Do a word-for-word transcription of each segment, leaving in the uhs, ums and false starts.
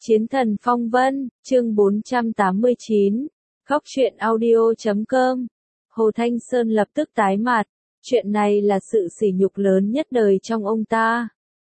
Chiến thần phong vân, chương bốn trăm tám mươi chín, Góc truyện audio chấm com. Hồ Thanh Sơn lập tức tái mặt, chuyện này là sự sỉ nhục lớn nhất đời trong ông ta.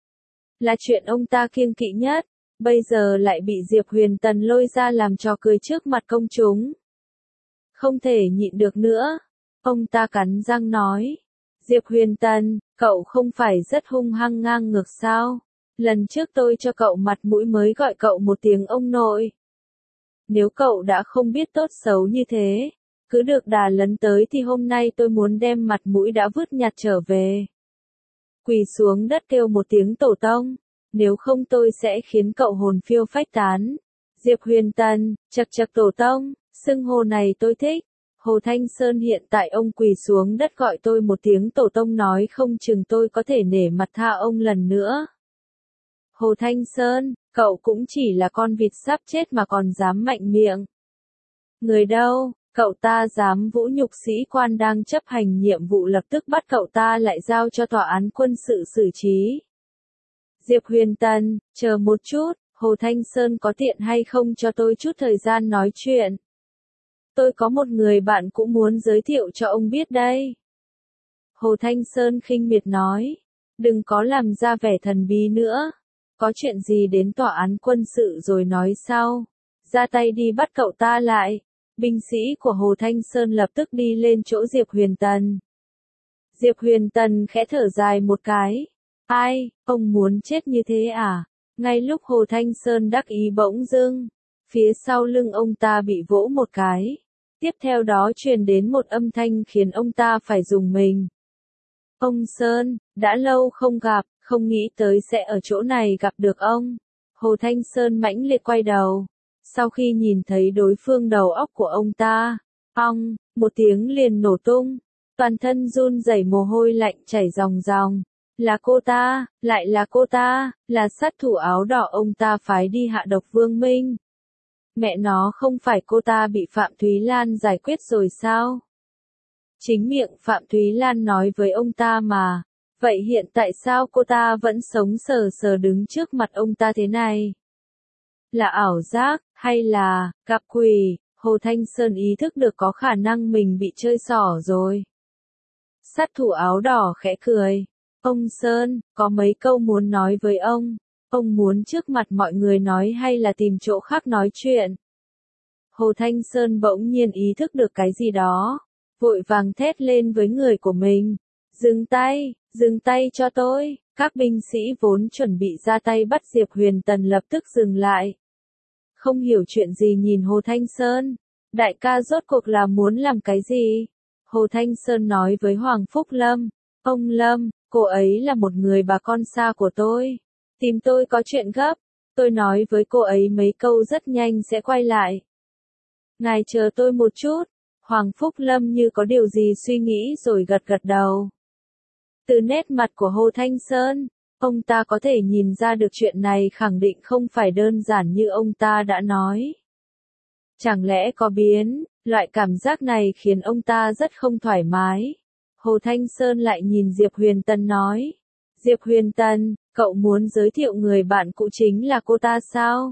Là chuyện ông ta kiêng kỵ nhất, bây giờ lại bị Diệp Huyền Tần lôi ra làm trò cười trước mặt công chúng. Không thể nhịn được nữa, ông ta cắn răng nói. Diệp Huyền Tần, cậu không phải rất hung hăng ngang ngược sao? Lần trước tôi cho cậu mặt mũi mới gọi cậu một tiếng ông nội. Nếu cậu đã không biết tốt xấu như thế, cứ được đà lấn tới thì hôm nay tôi muốn đem mặt mũi đã vứt nhặt trở về. Quỳ xuống đất kêu một tiếng tổ tông, nếu không tôi sẽ khiến cậu hồn phiêu phách tán. Diệp Huyền Tần, chậc chậc tổ tông, xưng hô này tôi thích. Hồ Thanh Sơn hiện tại ông quỳ xuống đất gọi tôi một tiếng tổ tông nói không chừng tôi có thể nể mặt tha ông lần nữa. Hồ Thanh Sơn, cậu cũng chỉ là con vịt sắp chết mà còn dám mạnh miệng. Người đâu, cậu ta dám vũ nhục sĩ quan đang chấp hành nhiệm vụ, lập tức bắt cậu ta lại giao cho tòa án quân sự xử trí. Diệp Huyền Tần, chờ một chút, Hồ Thanh Sơn có tiện hay không cho tôi chút thời gian nói chuyện. Tôi có một người bạn cũng muốn giới thiệu cho ông biết đây. Hồ Thanh Sơn khinh miệt nói, đừng có làm ra vẻ thần bí nữa. Có chuyện gì đến tòa án quân sự rồi nói sau. Ra tay đi bắt cậu ta lại. Binh sĩ của Hồ Thanh Sơn lập tức đi lên chỗ Diệp Huyền Tần. Diệp Huyền Tần khẽ thở dài một cái. Ai, ông muốn chết như thế à? Ngay lúc Hồ Thanh Sơn đắc ý bỗng dưng, phía sau lưng ông ta bị vỗ một cái. Tiếp theo đó truyền đến một âm thanh khiến ông ta phải rùng mình. Ông Sơn, đã lâu không gặp, không nghĩ tới sẽ ở chỗ này gặp được ông. Hồ Thanh Sơn mãnh liệt quay đầu. Sau khi nhìn thấy đối phương, đầu óc của ông ta, ong, một tiếng liền nổ tung. Toàn thân run rẩy, mồ hôi lạnh chảy ròng ròng. Là cô ta, lại là cô ta, là sát thủ áo đỏ ông ta phái đi hạ độc Vương Minh. Mẹ nó, không phải cô ta bị Phạm Thúy Lan giải quyết rồi sao? Chính miệng Phạm Thúy Lan nói với ông ta mà. Vậy hiện tại sao cô ta vẫn sống sờ sờ đứng trước mặt ông ta thế này? Là ảo giác, hay là gặp quỷ? Hồ Thanh Sơn ý thức được có khả năng mình bị chơi xỏ rồi. Sát thủ áo đỏ khẽ cười. Ông Sơn, có mấy câu muốn nói với ông. Ông muốn trước mặt mọi người nói hay là tìm chỗ khác nói chuyện? Hồ Thanh Sơn bỗng nhiên ý thức được cái gì đó. Vội vàng thét lên với người của mình. Dừng tay, dừng tay cho tôi. Các binh sĩ vốn chuẩn bị ra tay bắt Diệp Huyền Tần lập tức dừng lại. Không hiểu chuyện gì nhìn Hồ Thanh Sơn. Đại ca rốt cuộc là muốn làm cái gì? Hồ Thanh Sơn nói với Hoàng Phúc Lâm. Ông Lâm, cô ấy là một người bà con xa của tôi. Tìm tôi có chuyện gấp. Tôi nói với cô ấy mấy câu rất nhanh sẽ quay lại. Ngài chờ tôi một chút. Hoàng Phúc Lâm như có điều gì suy nghĩ rồi gật gật đầu. Từ nét mặt của Hồ Thanh Sơn, ông ta có thể nhìn ra được chuyện này khẳng định không phải đơn giản như ông ta đã nói. Chẳng lẽ có biến, loại cảm giác này khiến ông ta rất không thoải mái. Hồ Thanh Sơn lại nhìn Diệp Huyền Tần nói. Diệp Huyền Tần, cậu muốn giới thiệu người bạn cũ chính là cô ta sao?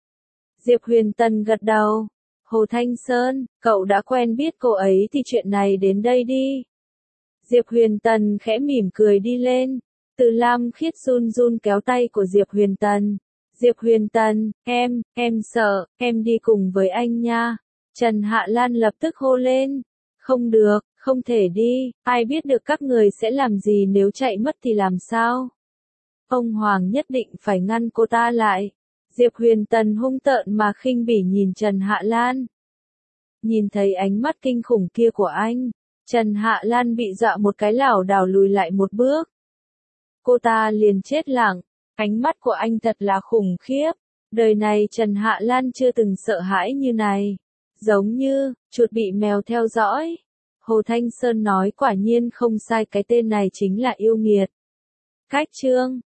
Diệp Huyền Tần gật đầu. Hồ Thanh Sơn, cậu đã quen biết cô ấy thì chuyện này đến đây đi. Diệp Huyền Tần khẽ mỉm cười đi lên. Từ Lam Khiết run run kéo tay của Diệp Huyền Tần. Diệp Huyền Tần, em, em sợ, em đi cùng với anh nha. Trần Hạ Lan lập tức hô lên. Không được, không thể đi, ai biết được các người sẽ làm gì nếu chạy mất thì làm sao? Ông Hoàng nhất định phải ngăn cô ta lại. Diệp Huyền Tần hung tợn mà khinh bỉ nhìn Trần Hạ Lan. Nhìn thấy ánh mắt kinh khủng kia của anh, Trần Hạ Lan bị dọa một cái lảo đảo lùi lại một bước. Cô ta liền chết lặng, ánh mắt của anh thật là khủng khiếp. Đời này Trần Hạ Lan chưa từng sợ hãi như này. Giống như, chuột bị mèo theo dõi. Hồ Thanh Sơn nói quả nhiên không sai, cái tên này chính là yêu nghiệt. Cách chương